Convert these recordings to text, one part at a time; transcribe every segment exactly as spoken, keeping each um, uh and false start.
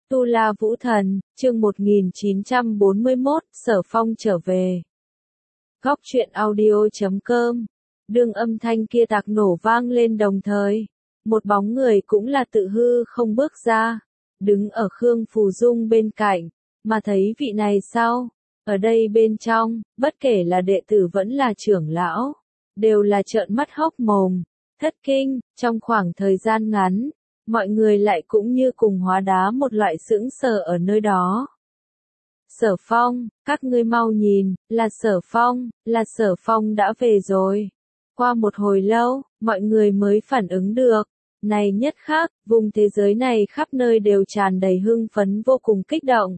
Tu La Vũ Thần, chương một nghìn chín trăm bốn mươi mốt, Sở Phong trở về. Góc truyện audio chấm com. Đường âm thanh kia tạc nổ vang lên đồng thời. Một bóng người cũng là tự hư không bước ra. Đứng ở Khương Phù Dung bên cạnh. Mà thấy vị này sao? Ở đây bên trong, bất kể là đệ tử vẫn là trưởng lão. Đều là trợn mắt hốc mồm. Thất kinh, trong khoảng thời gian ngắn. Mọi người lại cũng như cùng hóa đá một loại sững sờ ở nơi đó. Sở Phong, các ngươi mau nhìn, là Sở Phong, là Sở Phong đã về rồi. Qua một hồi lâu, mọi người mới phản ứng được. Này nhất khác, vùng thế giới này khắp nơi đều tràn đầy hưng phấn vô cùng kích động.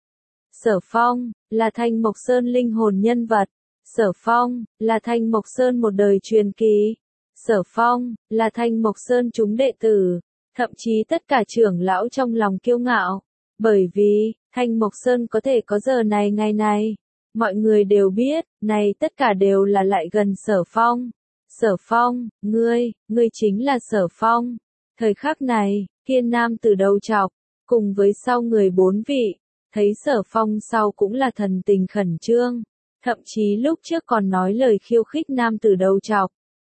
Sở Phong, là Thanh Mộc Sơn linh hồn nhân vật. Sở Phong, là Thanh Mộc Sơn một đời truyền kỳ. Sở Phong, là Thanh Mộc Sơn chúng đệ tử. Thậm chí tất cả trưởng lão trong lòng kiêu ngạo, bởi vì, Thanh Mộc Sơn có thể có giờ này ngày này. Mọi người đều biết, này tất cả đều là lại gần Sở Phong. Sở Phong, ngươi, ngươi chính là Sở Phong. Thời khắc này, Kiên Nam từ đầu chọc, cùng với sau người bốn vị, thấy Sở Phong sau cũng là thần tình khẩn trương. Thậm chí lúc trước còn nói lời khiêu khích Nam từ đầu chọc.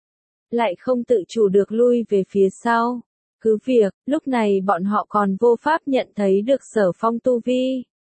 Lại không tự chủ được lui về phía sau. Cứ việc, lúc này bọn họ còn vô pháp nhận thấy được Sở Phong tu vi.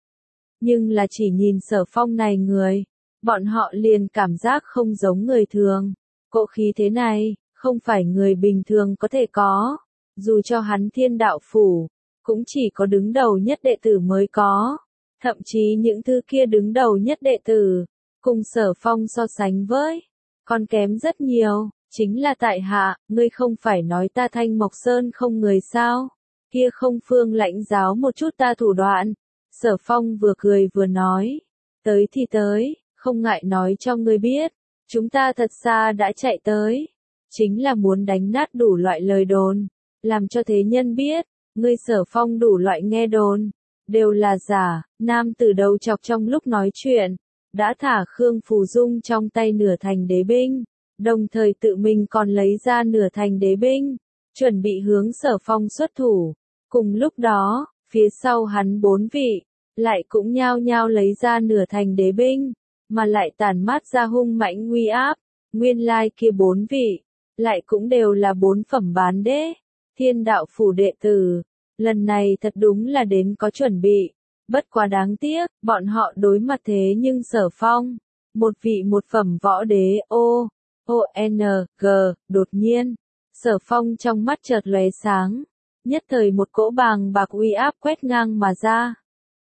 Nhưng là chỉ nhìn Sở Phong này người, bọn họ liền cảm giác không giống người thường. Cỗ khí thế này, không phải người bình thường có thể có. Dù cho hắn Thiên Đạo Phủ, cũng chỉ có đứng đầu nhất đệ tử mới có. Thậm chí những thứ kia đứng đầu nhất đệ tử, cùng Sở Phong so sánh với, còn kém rất nhiều. Chính là tại hạ, ngươi không phải nói ta Thanh Mộc Sơn không người sao? Kia không phương lãnh giáo một chút ta thủ đoạn. Sở Phong vừa cười vừa nói. Tới thì tới, không ngại nói cho ngươi biết. Chúng ta thật xa đã chạy tới. Chính là muốn đánh nát đủ loại lời đồn. Làm cho thế nhân biết, ngươi Sở Phong đủ loại nghe đồn. Đều là giả, nam từ đầu chọc trong lúc nói chuyện. Đã thả Khương Phù Dung trong tay nửa thành đế binh. Đồng thời tự mình còn lấy ra nửa thành đế binh, chuẩn bị hướng Sở Phong xuất thủ. Cùng lúc đó, phía sau hắn bốn vị, lại cũng nhao nhao lấy ra nửa thành đế binh, mà lại tản mát ra hung mãnh uy áp. Nguyên lai kia bốn vị, lại cũng đều là bốn phẩm bán đế, Thiên Đạo Phủ đệ tử. Lần này thật đúng là đến có chuẩn bị, bất quá đáng tiếc, bọn họ đối mặt thế nhưng Sở Phong, một vị một phẩm võ đế ô. O N G, đột nhiên, Sở Phong trong mắt chợt lóe sáng, nhất thời một cỗ bàng bạc uy áp quét ngang mà ra.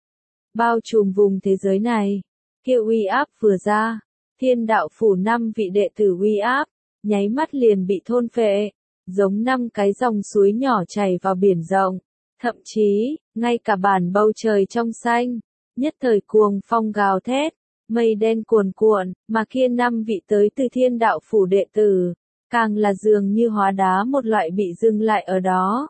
Bao trùm vùng thế giới này, kia uy áp vừa ra, Thiên Đạo Phủ năm vị đệ tử uy áp, nháy mắt liền bị thôn phệ, giống năm cái dòng suối nhỏ chảy vào biển rộng, thậm chí, ngay cả bản bầu trời trong xanh, nhất thời cuồng phong gào thét. Mây đen cuồn cuộn, mà kia năm vị tới từ Thiên Đạo Phủ đệ tử, càng là dường như hóa đá một loại bị dừng lại ở đó.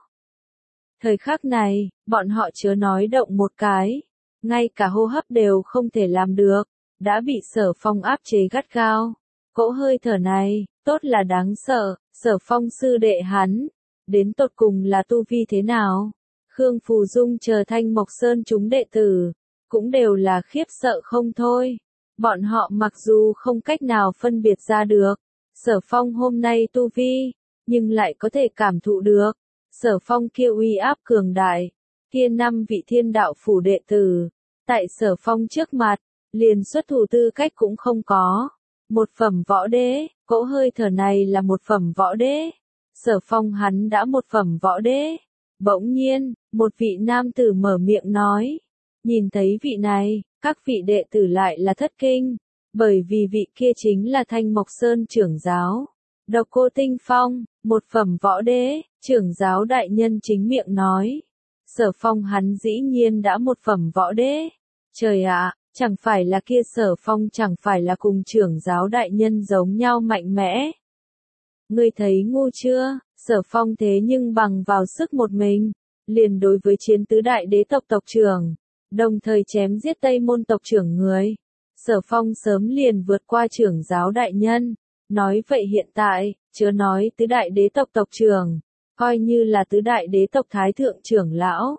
Thời khắc này, bọn họ chớ nói động một cái, ngay cả hô hấp đều không thể làm được, đã bị Sở Phong áp chế gắt gao. Cỗ hơi thở này, tốt là đáng sợ, Sở Phong sư đệ hắn, đến tột cùng là tu vi thế nào? Khương Phù Dung chờ Thanh Mộc Sơn chúng đệ tử, cũng đều là khiếp sợ không thôi. Bọn họ mặc dù không cách nào phân biệt ra được, Sở Phong hôm nay tu vi, nhưng lại có thể cảm thụ được, Sở Phong kia uy áp cường đại, kia năm vị Thiên Đạo Phủ đệ tử, tại Sở Phong trước mặt, liền xuất thủ tư cách cũng không có. Một phẩm võ đế, cỗ hơi thở này là một phẩm võ đế, Sở Phong hắn đã một phẩm võ đế. Bỗng nhiên, một vị nam tử mở miệng nói, nhìn thấy vị này, các vị đệ tử lại là thất kinh, bởi vì vị kia chính là Thanh Mộc Sơn trưởng giáo. Độc Cô Tinh Phong, một phẩm võ đế, trưởng giáo đại nhân chính miệng nói. Sở Phong hắn dĩ nhiên đã một phẩm võ đế. Trời ạ, chẳng phải là kia Sở Phong chẳng phải là cùng trưởng giáo đại nhân giống nhau mạnh mẽ. Ngươi thấy ngu chưa, Sở Phong thế nhưng bằng vào sức một mình, liền đối với chiến tứ đại đế tộc tộc trưởng. Đồng thời chém giết Tây Môn tộc trưởng người. Sở Phong sớm liền vượt qua trưởng giáo đại nhân. Nói vậy hiện tại, chớ nói tứ đại đế tộc tộc trưởng, coi như là tứ đại đế tộc thái thượng trưởng lão,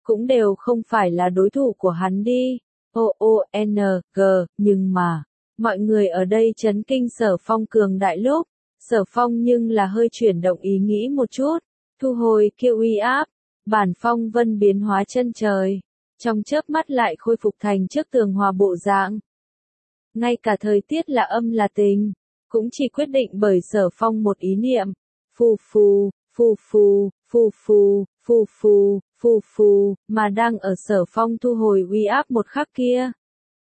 cũng đều không phải là đối thủ của hắn đi. O O N G, nhưng mà, mọi người ở đây chấn kinh Sở Phong cường đại lúc, Sở Phong nhưng là hơi chuyển động ý nghĩ một chút, thu hồi kia uy áp, bản phong vân biến hóa chân trời, trong chớp mắt lại khôi phục thành trước tường hòa bộ dạng. Ngay cả thời tiết là âm là tình, cũng chỉ quyết định bởi Sở Phong một ý niệm, phù phù, phù phù, phù phù, phù phù, phù phù, mà đang ở Sở Phong thu hồi uy áp một khắc kia.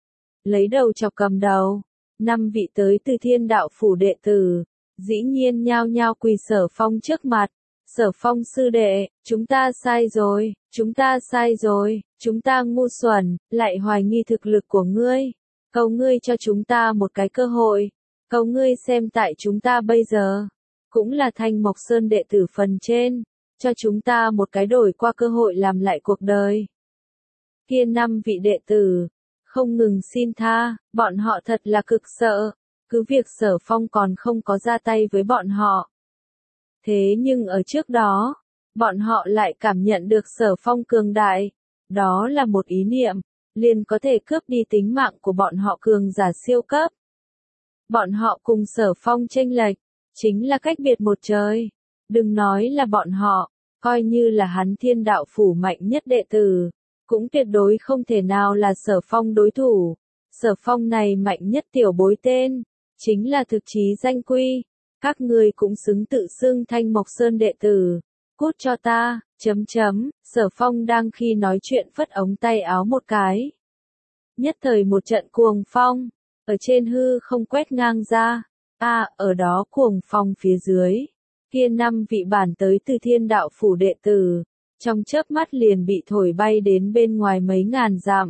Lấy đầu chọc cầm đầu, năm vị tới từ Thiên Đạo phủ đệ tử, dĩ nhiên nhao nhao quỳ Sở Phong trước mặt. Sở Phong sư đệ, chúng ta sai rồi, chúng ta sai rồi, chúng ta ngu xuẩn, lại hoài nghi thực lực của ngươi. Cầu ngươi cho chúng ta một cái cơ hội, cầu ngươi xem tại chúng ta bây giờ, cũng là Thanh Mộc Sơn đệ tử phần trên, cho chúng ta một cái đổi qua cơ hội làm lại cuộc đời. Kia năm vị đệ tử, không ngừng xin tha, bọn họ thật là cực sợ, cứ việc Sở Phong còn không có ra tay với bọn họ. Thế nhưng ở trước đó, bọn họ lại cảm nhận được Sở Phong cường đại, đó là một ý niệm, liền có thể cướp đi tính mạng của bọn họ cường giả siêu cấp. Bọn họ cùng Sở Phong chênh lệch, chính là cách biệt một trời. Đừng nói là bọn họ, coi như là hắn Thiên Đạo phủ mạnh nhất đệ tử, cũng tuyệt đối không thể nào là Sở Phong đối thủ. Sở Phong này mạnh nhất tiểu bối tên, chính là thực chí danh quy. Các ngươi cũng xứng tự xưng Thanh Mộc Sơn đệ tử. Cút cho ta, chấm chấm, Sở Phong đang khi nói chuyện phất ống tay áo một cái. Nhất thời một trận cuồng phong, ở trên hư không quét ngang ra. À, ở đó cuồng phong phía dưới. Kia năm vị bản tới từ Thiên Đạo phủ đệ tử, trong chớp mắt liền bị thổi bay đến bên ngoài mấy ngàn dặm.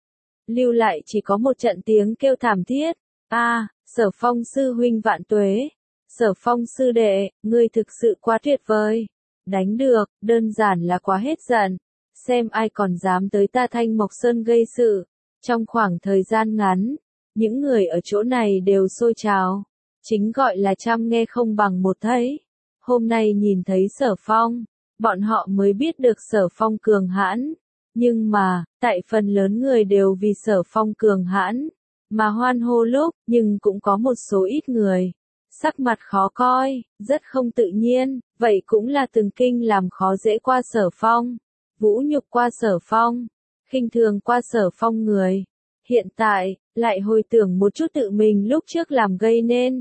Lưu lại chỉ có một trận tiếng kêu thảm thiết. À, Sở Phong sư huynh vạn tuế. Sở Phong sư đệ, ngươi thực sự quá tuyệt vời. Đánh được, đơn giản là quá hết giận. Xem ai còn dám tới ta Thanh Mộc Sơn gây sự. Trong khoảng thời gian ngắn, những người ở chỗ này đều sôi trào. Chính gọi là trăm nghe không bằng một thấy. Hôm nay nhìn thấy Sở Phong, bọn họ mới biết được Sở Phong cường hãn. Nhưng mà, tại phần lớn người đều vì Sở Phong cường hãn, mà hoan hô lúc, nhưng cũng có một số ít người. Sắc mặt khó coi, rất không tự nhiên, vậy cũng là từng kinh làm khó dễ qua Sở Phong, vũ nhục qua Sở Phong, khinh thường qua Sở Phong người. Hiện tại, lại hồi tưởng một chút tự mình lúc trước làm gây nên.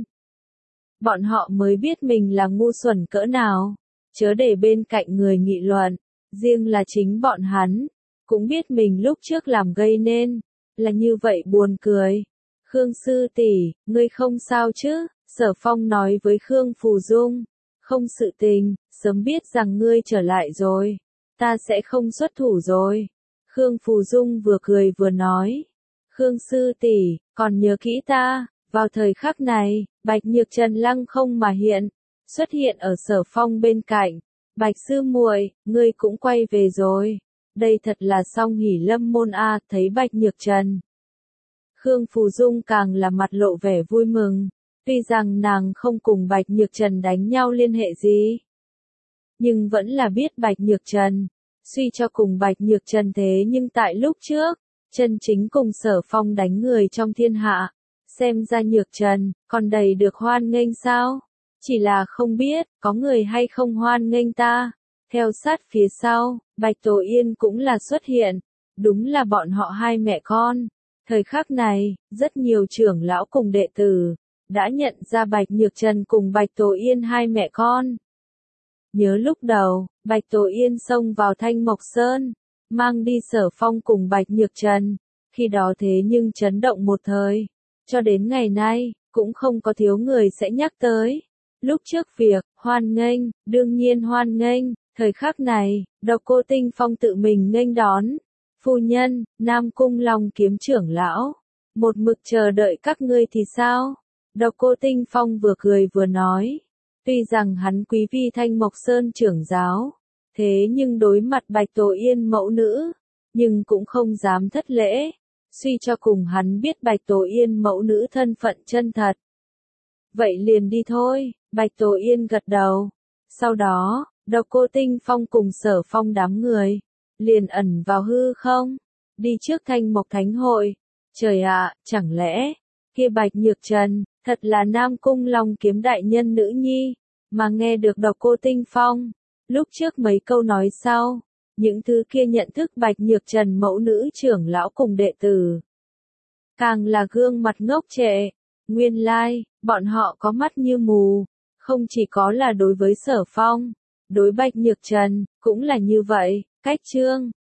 Bọn họ mới biết mình là ngu xuẩn cỡ nào, chớ để bên cạnh người nghị luận, riêng là chính bọn hắn, cũng biết mình lúc trước làm gây nên, là như vậy buồn cười. Khương sư tỷ, ngươi không sao chứ? Sở Phong nói với Khương Phù Dung, không sự tình, sớm biết rằng ngươi trở lại rồi, ta sẽ không xuất thủ rồi. Khương Phù Dung vừa cười vừa nói, Khương sư tỷ, còn nhớ kỹ ta. Vào thời khắc này, Bạch Nhược Trần lăng không mà hiện, xuất hiện ở Sở Phong bên cạnh. Bạch sư muội, ngươi cũng quay về rồi. Đây thật là song hỷ lâm môn a, thấy Bạch Nhược Trần. Khương Phù Dung càng là mặt lộ vẻ vui mừng. Tuy rằng nàng không cùng Bạch Nhược Trần đánh nhau liên hệ gì, nhưng vẫn là biết Bạch Nhược Trần. Suy cho cùng Bạch Nhược Trần thế nhưng tại lúc trước, chân chính cùng Sở Phong đánh người trong thiên hạ. Xem ra Nhược Trần, còn đầy được hoan nghênh sao? Chỉ là không biết, có người hay không hoan nghênh ta. Theo sát phía sau, Bạch Tổ Yên cũng là xuất hiện. Đúng là bọn họ hai mẹ con. Thời khắc này, rất nhiều trưởng lão cùng đệ tử đã nhận ra Bạch Nhược Trần cùng Bạch Tổ Yên hai mẹ con. Nhớ lúc đầu, Bạch Tổ Yên xông vào Thanh Mộc Sơn, mang đi Sở Phong cùng Bạch Nhược Trần. Khi đó thế nhưng chấn động một thời. Cho đến ngày nay, cũng không có thiếu người sẽ nhắc tới. Lúc trước việc, hoan nghênh, đương nhiên hoan nghênh, thời khắc này, Độc Cô Tinh Phong tự mình nghênh đón. Phu nhân, Nam Cung Long kiếm trưởng lão, một mực chờ đợi các ngươi thì sao? Độc Cô Tinh Phong vừa cười vừa nói. Tuy rằng hắn quý vi Thanh Mộc Sơn trưởng giáo, thế nhưng đối mặt Bạch Tổ Yên mẫu nữ, nhưng cũng không dám thất lễ. Suy cho cùng hắn biết Bạch Tổ Yên mẫu nữ thân phận chân thật. Vậy liền đi thôi, Bạch Tổ Yên gật đầu. Sau đó, Độc Cô Tinh Phong cùng Sở Phong đám người, liền ẩn vào hư không, đi trước Thanh Mộc Thánh hội. Trời ạ, chẳng lẽ, kia Bạch Nhược Trần, thật là Nam Cung Long Kiếm đại nhân nữ nhi, mà nghe được Độc Cô Tinh Phong. Lúc trước mấy câu nói sau, những thứ kia nhận thức Bạch Nhược Trần mẫu nữ trưởng lão cùng đệ tử. Càng là gương mặt ngốc trệ, nguyên lai, like, bọn họ có mắt như mù, không chỉ có là đối với Sở Phong, đối Bạch Nhược Trần, cũng là như vậy, cách chương.